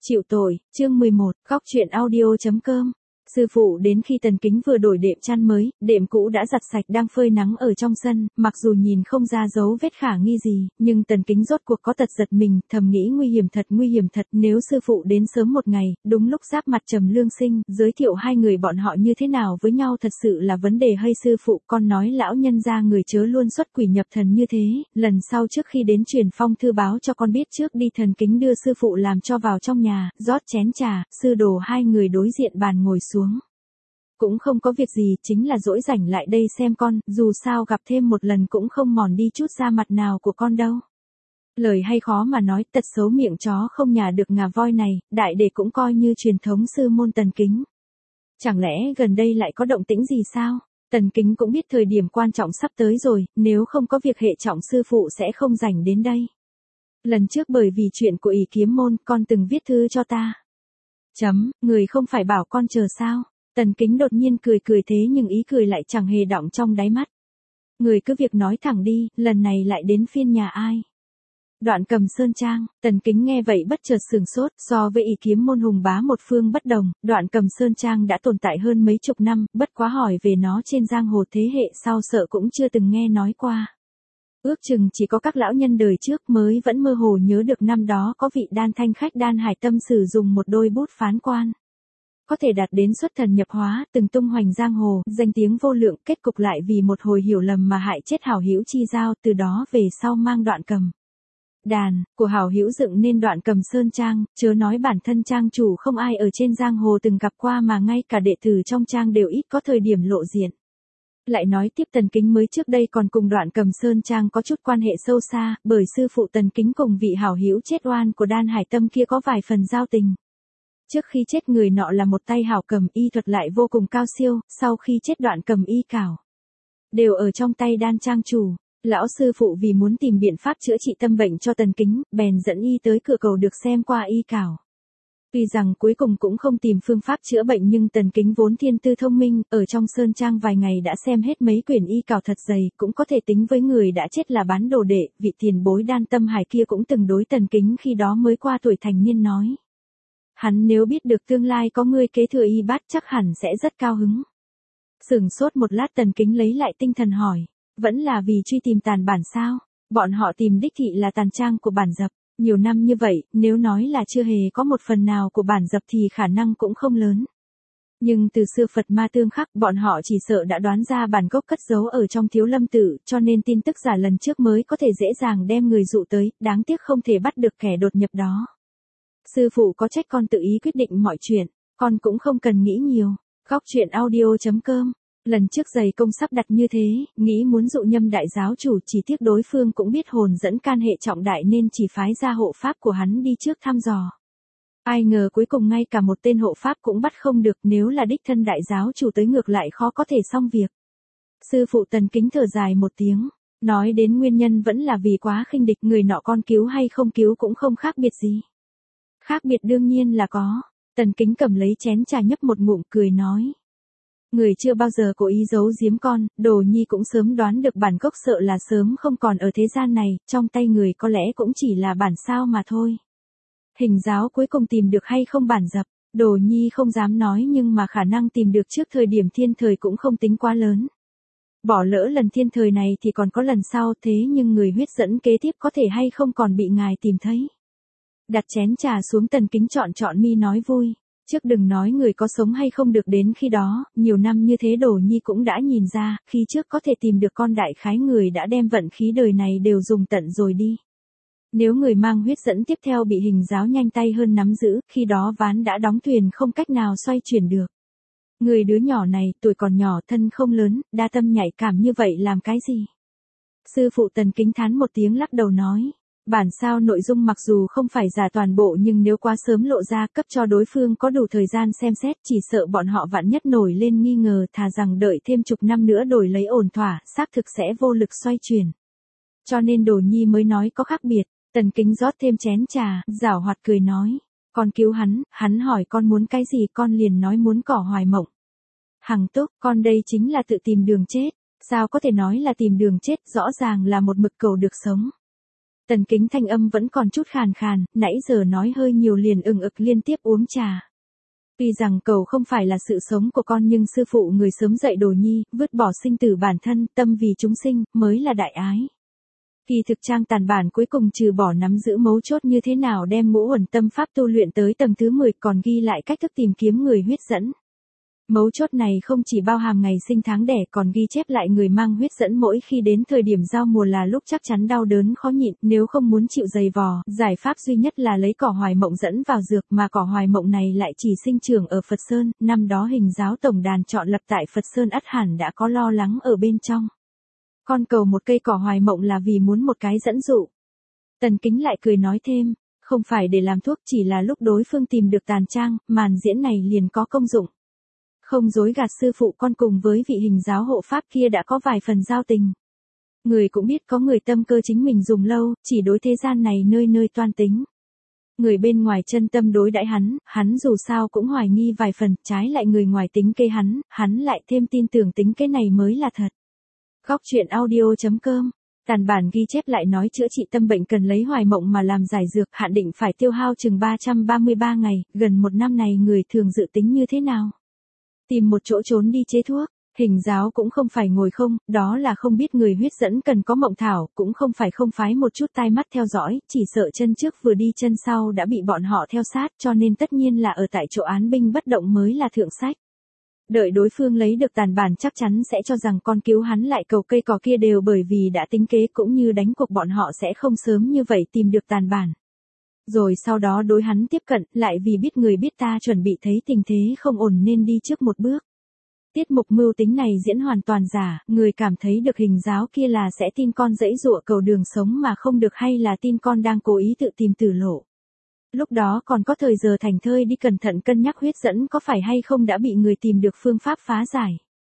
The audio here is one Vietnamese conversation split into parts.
Chịu tội, chương 11, góc truyện audio.com. Sư phụ đến khi Tần Kính vừa đổi đệm chăn mới, đệm cũ đã giặt sạch đang phơi nắng ở trong sân, mặc dù nhìn không ra dấu vết khả nghi gì, nhưng Tần Kính rốt cuộc có tật giật mình, thầm nghĩ nguy hiểm thật, nếu sư phụ đến sớm một ngày, đúng lúc giáp mặt Trầm Lương Sinh, giới thiệu hai người bọn họ như thế nào với nhau thật sự là vấn đề. Hay sư phụ, con nói lão nhân gia người chớ luôn xuất quỷ nhập thần như thế, lần sau trước khi đến truyền phong thư báo cho con biết trước đi. Tần Kính đưa sư phụ làm cho vào trong nhà, rót chén trà, sư đồ hai người đối diện bàn ngồi xuống. Cũng không có việc gì, chính là dỗi rảnh lại đây xem con, dù sao gặp thêm một lần cũng không mòn đi chút da mặt nào của con đâu. Lời hay khó mà nói, tật xấu miệng chó không nhả được ngà voi này, đại đệ cũng coi như truyền thống sư môn Tần Kính. Chẳng lẽ gần đây lại có động tĩnh gì sao? Tần Kính cũng biết thời điểm quan trọng sắp tới rồi, nếu không có việc hệ trọng sư phụ sẽ không rảnh đến đây. Lần trước bởi vì chuyện của ỷ kiếm môn, con từng viết thư cho ta. Người không phải bảo con chờ sao? Tần Kính đột nhiên cười thế nhưng ý cười lại chẳng hề đọng trong đáy mắt. Người cứ việc nói thẳng đi, lần này lại đến phiên nhà ai? Đoạn Cầm Sơn Trang. Tần Kính nghe vậy bất chợt sửng sốt, so với ỷ kiếm môn hùng bá một phương bất đồng, Đoạn Cầm Sơn Trang đã tồn tại hơn mấy chục năm, bất quá hỏi về nó trên giang hồ thế hệ sau sợ cũng chưa từng nghe nói qua. Ước chừng chỉ có các lão nhân đời trước mới vẫn mơ hồ nhớ được năm đó có vị Đan Thanh khách Đan Hải Tâm sử dụng một đôi bút phán quan. Có thể đạt đến xuất thần nhập hóa, từng tung hoành giang hồ, danh tiếng vô lượng, kết cục lại vì một hồi hiểu lầm mà hại chết hảo hữu chi giao, từ đó về sau mang Đoạn Cầm đàn của hảo hữu dựng nên Đoạn Cầm Sơn Trang, chớ nói bản thân trang chủ không ai ở trên giang hồ từng gặp qua mà ngay cả đệ tử trong trang đều ít có thời điểm lộ diện. Lại nói tiếp, Tần Kính mới trước đây còn cùng Đoạn Cầm Sơn Trang có chút quan hệ sâu xa, bởi sư phụ Tần Kính cùng vị hảo hữu chết oan của Đan Hải Tâm kia có vài phần giao tình. Trước khi chết người nọ là một tay hảo cầm, y thuật lại vô cùng cao siêu, sau khi chết Đoạn Cầm y cảo đều ở trong tay Đan trang chủ. Lão sư phụ vì muốn tìm biện pháp chữa trị tâm bệnh cho Tần Kính, bèn dẫn y tới cửa cầu được xem qua y cảo. Tuy rằng cuối cùng cũng không tìm phương pháp chữa bệnh nhưng Tần Kính vốn thiên tư thông minh, ở trong sơn trang vài ngày đã xem hết mấy quyển y cảo thật dày, cũng có thể tính với người đã chết là bán đồ đệ. Vị tiền bối Đan Tâm Hải kia cũng từng đối Tần Kính khi đó mới qua tuổi thành niên nói. Hắn nếu biết được tương lai có người kế thừa y bát chắc hẳn sẽ rất cao hứng. Sửng sốt một lát, Tần Kính lấy lại tinh thần hỏi, vẫn là vì truy tìm tàn bản sao? Bọn họ tìm đích thị là tàn trang của bản dập. Nhiều năm như vậy, nếu nói là chưa hề có một phần nào của bản dập thì khả năng cũng không lớn. Nhưng từ xưa Phật ma tương khắc, bọn họ chỉ sợ đã đoán ra bản gốc cất giấu ở trong Thiếu Lâm Tự, cho nên tin tức giả lần trước mới có thể dễ dàng đem người dụ tới, đáng tiếc không thể bắt được kẻ đột nhập đó. Sư phụ có trách con tự ý quyết định mọi chuyện, con cũng không cần nghĩ nhiều. Góc truyện audio.com. Lần trước dày công sắp đặt như thế, nghĩ muốn dụ Nhâm đại giáo chủ, chỉ tiếc đối phương cũng biết hồn dẫn can hệ trọng đại nên chỉ phái ra hộ pháp của hắn đi trước thăm dò. Ai ngờ cuối cùng ngay cả một tên hộ pháp cũng bắt không được, nếu là đích thân đại giáo chủ tới ngược lại khó có thể xong việc. Sư phụ Tần Kính thở dài một tiếng, nói đến nguyên nhân vẫn là vì quá khinh địch, người nọ con cứu hay không cứu cũng không khác biệt gì. Khác biệt đương nhiên là có. Tần Kính cầm lấy chén trà nhấp một ngụm cười nói. Người chưa bao giờ cố ý giấu giếm con, Đồ Nhi cũng sớm đoán được bản gốc sợ là sớm không còn ở thế gian này, trong tay người có lẽ cũng chỉ là bản sao mà thôi. Hình giáo cuối cùng tìm được hay không bản dập, Đồ Nhi không dám nói nhưng mà khả năng tìm được trước thời điểm thiên thời cũng không tính quá lớn. Bỏ lỡ lần thiên thời này thì còn có lần sau, thế nhưng người huyết dẫn kế tiếp có thể hay không còn bị ngài tìm thấy. Đặt chén trà xuống, Tần Kính chọn mi nói vui. Trước đừng nói người có sống hay không được đến khi đó, nhiều năm như thế Đồ Nhi cũng đã nhìn ra, khi trước có thể tìm được con đại khái người đã đem vận khí đời này đều dùng tận rồi đi. Nếu người mang huyết dẫn tiếp theo bị hình giáo nhanh tay hơn nắm giữ, khi đó ván đã đóng thuyền không cách nào xoay chuyển được. Người đứa nhỏ này, tuổi còn nhỏ thân không lớn, đa tâm nhạy cảm như vậy làm cái gì? Sư phụ Tần Kính thán một tiếng lắc đầu nói. Bản sao nội dung mặc dù không phải giả toàn bộ nhưng nếu quá sớm lộ ra cấp cho đối phương có đủ thời gian xem xét, chỉ sợ bọn họ vạn nhất nổi lên nghi ngờ, thà rằng đợi thêm chục năm nữa đổi lấy ổn thỏa, xác thực sẽ vô lực xoay chuyển. Cho nên Đồ Nhi mới nói có khác biệt. Tần Kính rót thêm chén trà, giảo hoạt cười nói. Con cứu hắn hỏi con muốn cái gì con liền nói muốn cỏ Hoài Mộng. Hằng Túc, con đây chính là tự tìm đường chết, sao có thể nói là tìm đường chết, rõ ràng là một mực cầu được sống. Tần Kính thanh âm vẫn còn chút khàn khàn, nãy giờ nói hơi nhiều liền ừng ực liên tiếp uống trà. Tuy rằng cầu không phải là sự sống của con nhưng sư phụ người sớm dạy Đồ Nhi, vứt bỏ sinh tử bản thân, tâm vì chúng sinh, mới là đại ái. Kỳ thực trang tàn bản cuối cùng trừ bỏ nắm giữ mấu chốt như thế nào đem ngũ uẩn tâm pháp tu luyện tới tầng thứ 10 còn ghi lại cách thức tìm kiếm người huyết dẫn. Mấu chốt này không chỉ bao hàm ngày sinh tháng đẻ còn ghi chép lại người mang huyết dẫn mỗi khi đến thời điểm giao mùa là lúc chắc chắn đau đớn khó nhịn, nếu không muốn chịu dày vò, giải pháp duy nhất là lấy cỏ hoài mộng dẫn vào dược mà cỏ hoài mộng này lại chỉ sinh trưởng ở Phật Sơn, năm đó Hình giáo tổng đàn chọn lập tại Phật Sơn ắt hẳn đã có lo lắng ở bên trong. Con cầu một cây cỏ hoài mộng là vì muốn một cái dẫn dụ. Tần Kính lại cười nói thêm, không phải để làm thuốc chỉ là lúc đối phương tìm được tàn trang, màn diễn này liền có công dụng. Không dối gạt sư phụ con cùng với vị Hình giáo hộ pháp kia đã có vài phần giao tình. Người cũng biết có người tâm cơ chính mình dùng lâu, chỉ đối thế gian này nơi nơi toan tính. Người bên ngoài chân tâm đối đãi hắn dù sao cũng hoài nghi vài phần, trái lại người ngoài tính kế hắn lại thêm tin tưởng tính kế này mới là thật. Góc truyện audio.com. Tàn bản ghi chép lại nói chữa trị tâm bệnh cần lấy hoài mộng mà làm giải dược, hạn định phải tiêu hao chừng 333 ngày, gần một năm này người thường dự tính như thế nào? Tìm một chỗ trốn đi chế thuốc. Hình giáo cũng không phải ngồi không, đó là không biết người huyết dẫn cần có mộng thảo, cũng không phải không phái một chút tai mắt theo dõi, chỉ sợ chân trước vừa đi chân sau đã bị bọn họ theo sát, cho nên tất nhiên là ở tại chỗ án binh bất động mới là thượng sách. Đợi đối phương lấy được tàn bản chắc chắn sẽ cho rằng con cứu hắn lại cầu cây cỏ kia đều bởi vì đã tính kế cũng như đánh cuộc bọn họ sẽ không sớm như vậy tìm được tàn bản. Rồi sau đó đối hắn tiếp cận, lại vì biết người biết ta chuẩn bị thấy tình thế không ổn nên đi trước một bước. Tiết mục mưu tính này diễn hoàn toàn giả, người cảm thấy được Hình giáo kia là sẽ tin con dãy dụa cầu đường sống mà không được hay là tin con đang cố ý tự tìm tử lộ. Lúc đó còn có thời giờ thành thơi đi cẩn thận cân nhắc huyết dẫn có phải hay không đã bị người tìm được phương pháp phá giải.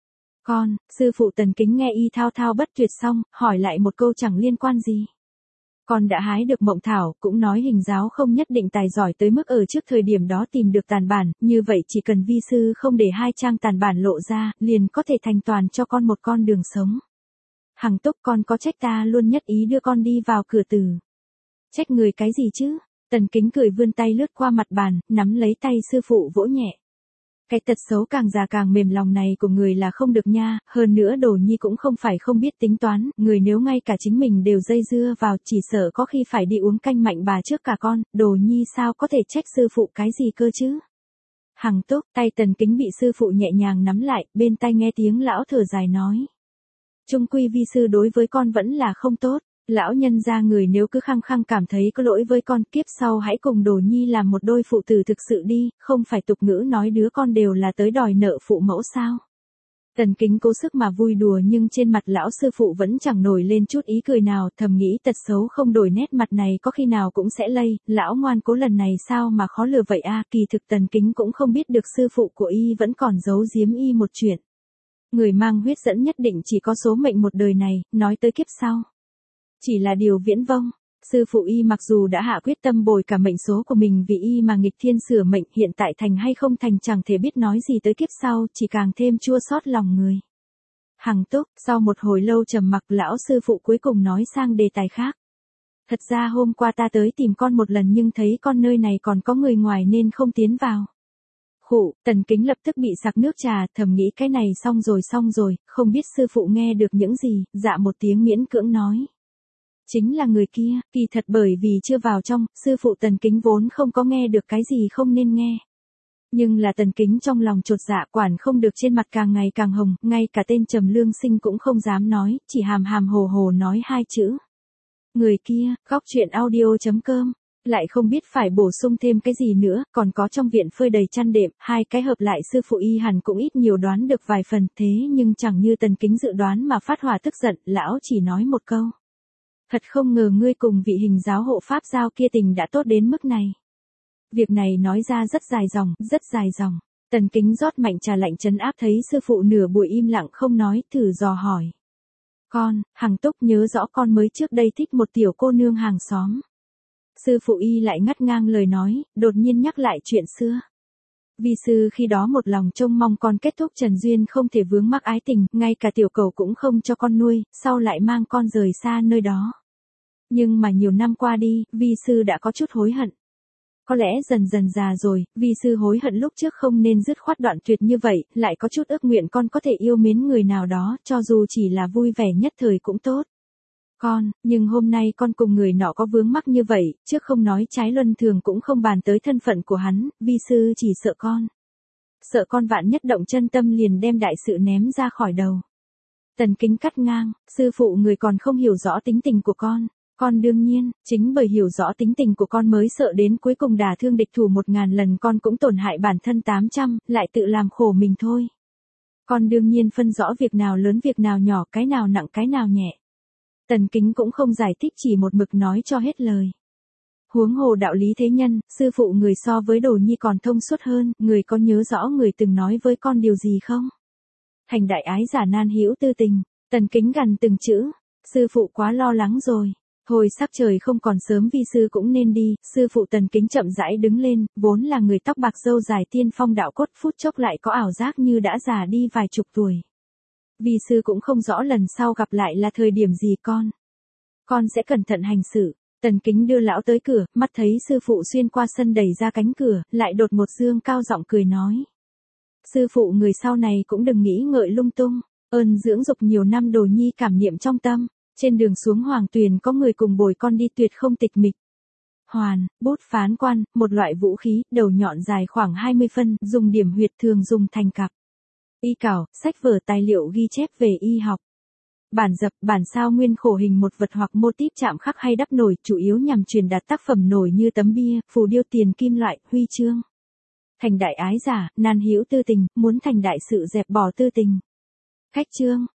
Con, sư phụ Tần Kính nghe y thao thao bất tuyệt xong, hỏi lại một câu chẳng liên quan gì. Con đã hái được mộng thảo, cũng nói Hình giáo không nhất định tài giỏi tới mức ở trước thời điểm đó tìm được tàn bản, như vậy chỉ cần vi sư không để hai trang tàn bản lộ ra, liền có thể thành toàn cho con một con đường sống. Hằng Túc con có trách ta luôn nhất ý đưa con đi vào cửa tử. Trách người cái gì chứ? Tần Kính cười vươn tay lướt qua mặt bàn, nắm lấy tay sư phụ vỗ nhẹ. Cái tật xấu càng già càng mềm lòng này của người là không được nha, hơn nữa Đồ Nhi cũng không phải không biết tính toán, người nếu ngay cả chính mình đều dây dưa vào chỉ sợ có khi phải đi uống canh mạnh bà trước cả con, Đồ Nhi sao có thể trách sư phụ cái gì cơ chứ? Hằng Túc, tay Tần Kính bị sư phụ nhẹ nhàng nắm lại, bên tai nghe tiếng lão thở dài nói. Chung quy vi sư đối với con vẫn là không tốt. Lão nhân gia người nếu cứ khăng khăng cảm thấy có lỗi với con kiếp sau hãy cùng Đồ Nhi làm một đôi phụ tử thực sự đi, không phải tục ngữ nói đứa con đều là tới đòi nợ phụ mẫu sao. Tần Kính cố sức mà vui đùa nhưng trên mặt lão sư phụ vẫn chẳng nổi lên chút ý cười nào, thầm nghĩ tật xấu không đổi nét mặt này có khi nào cũng sẽ lây, lão ngoan cố lần này sao mà khó lừa vậy a. Kỳ thực Tần Kính cũng không biết được sư phụ của y vẫn còn giấu giếm y một chuyện. Người mang huyết dẫn nhất định chỉ có số mệnh một đời này, nói tới kiếp sau. Chỉ là điều viễn vông, sư phụ y mặc dù đã hạ quyết tâm bồi cả mệnh số của mình vì y mà nghịch thiên sửa mệnh hiện tại thành hay không thành chẳng thể biết nói gì tới kiếp sau, chỉ càng thêm chua xót lòng người. Hằng Túc, sau một hồi lâu trầm mặc lão sư phụ cuối cùng nói sang đề tài khác. Thật ra hôm qua ta tới tìm con một lần nhưng thấy con nơi này còn có người ngoài nên không tiến vào. Khụ, Tần Kính lập tức bị sặc nước trà, thầm nghĩ cái này xong rồi, không biết sư phụ nghe được những gì, dạ một tiếng miễn cưỡng nói. Chính là người kia, kỳ thật bởi vì chưa vào trong, sư phụ Tần Kính vốn không có nghe được cái gì không nên nghe. Nhưng là Tần Kính trong lòng chột dạ quản không được trên mặt càng ngày càng hồng, ngay cả tên Trầm Lương Sinh cũng không dám nói, chỉ hàm hàm hồ hồ nói hai chữ. Người kia, góc truyện audio.com, lại không biết phải bổ sung thêm cái gì nữa, còn có trong viện phơi đầy chăn đệm, hai cái hợp lại sư phụ y hẳn cũng ít nhiều đoán được vài phần, thế nhưng chẳng như Tần Kính dự đoán mà phát hỏa tức giận, lão chỉ nói một câu. Thật không ngờ ngươi cùng vị Hình giáo hộ pháp giao kia tình đã tốt đến mức này. Việc này nói ra rất dài dòng. Tần Kính rót mạnh trà lạnh trấn áp thấy sư phụ nửa buổi im lặng không nói, thử dò hỏi. Con, Hằng Túc nhớ rõ con mới trước đây thích một tiểu cô nương hàng xóm. Sư phụ y lại ngắt ngang lời nói, đột nhiên nhắc lại chuyện xưa. Vi sư khi đó một lòng trông mong con kết thúc trần duyên không thể vướng mắc ái tình, ngay cả tiểu cầu cũng không cho con nuôi, sau lại mang con rời xa nơi đó. Nhưng mà nhiều năm qua đi, vi sư đã có chút hối hận. Có lẽ dần dần già rồi, vi sư hối hận lúc trước không nên dứt khoát đoạn tuyệt như vậy, lại có chút ước nguyện con có thể yêu mến người nào đó, cho dù chỉ là vui vẻ nhất thời cũng tốt. Nhưng hôm nay con cùng người nọ có vướng mắc như vậy, trước không nói trái luân thường cũng không bàn tới thân phận của hắn, vi sư chỉ sợ con. Sợ con vạn nhất động chân tâm liền đem đại sự ném ra khỏi đầu. Tần Kính cắt ngang, sư phụ người còn không hiểu rõ tính tình của con. Con đương nhiên, chính bởi hiểu rõ tính tình của con mới sợ đến cuối cùng đả thương địch thủ 1000 lần con cũng tổn hại bản thân 800, lại tự làm khổ mình thôi. Con đương nhiên phân rõ việc nào lớn việc nào nhỏ, cái nào nặng cái nào nhẹ. Tần Kính cũng không giải thích, chỉ một mực nói cho hết lời. Huống hồ đạo lý thế nhân, sư phụ người so với Đồ Nhi còn thông suốt hơn, người có nhớ rõ người từng nói với con điều gì không? Thành đại ái giả nan hữu tư tình, Tần Kính gằn từng chữ, sư phụ quá lo lắng rồi. Thôi sắc trời không còn sớm, vi sư cũng nên đi. Sư phụ Tần Kính chậm rãi đứng lên, vốn là người tóc bạc râu dài tiên phong đạo cốt, phút chốc lại có ảo giác như đã già đi vài chục tuổi. Vi sư cũng không rõ lần sau gặp lại là thời điểm gì con sẽ cẩn thận hành xử. Tần Kính đưa lão tới cửa, mắt thấy sư phụ xuyên qua sân đẩy ra cánh cửa, lại đột một dương cao giọng cười nói. Sư phụ người sau này cũng đừng nghĩ ngợi lung tung, ơn dưỡng dục nhiều năm Đồ Nhi cảm niệm trong tâm. Trên đường xuống Hoàng Tuyền có người cùng bồi con đi tuyệt không tịch mịch. Hoàn, bút phán quan, một loại vũ khí, đầu nhọn dài khoảng 20 phân, dùng điểm huyệt thường dùng thành cặp. Y cảo, sách vở tài liệu ghi chép về y học. Bản dập, bản sao nguyên khổ hình một vật hoặc mô típ chạm khắc hay đắp nổi, chủ yếu nhằm truyền đạt tác phẩm nổi như tấm bia, phù điêu tiền kim loại, huy chương. Thành đại ái giả, nan hữu tư tình, muốn thành đại sự dẹp bỏ tư tình. Khách chương.